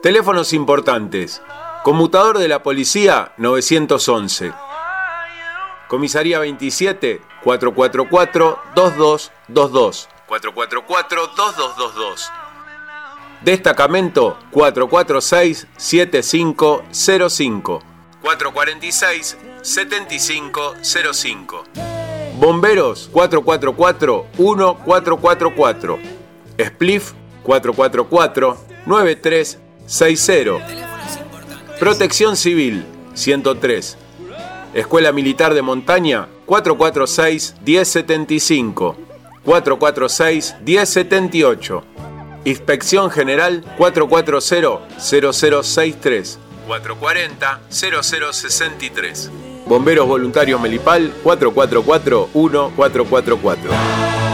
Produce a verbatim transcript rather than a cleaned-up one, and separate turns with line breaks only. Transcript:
Teléfonos importantes. Conmutador de la policía novecientos once. Comisaría veintisiete, cuatro cuatro cuatro, dos dos dos dos. cuatro cuatro cuatro, dos dos dos dos. Destacamento cuatro cuatro seis, siete cinco cero cinco. cuatro cuatro seis, siete cinco cero cinco. Bomberos cuatro cuatro cuatro, uno cuatro cuatro cuatro. Spliff cuatro cuatro cuatro, nueve tres seis cero. Protección Civil ciento tres. Escuela Militar de Montaña cuatro cuatro seis, uno cero siete cinco. cuatro cuatro seis, uno cero siete ocho. Inspección General cuatro cuatro cero, cero cero seis tres. cuatro cuatro cero, cero cero seis tres. Bomberos Voluntarios Melipal cuatro cuatro cuatro, uno cuatro cuatro cuatro.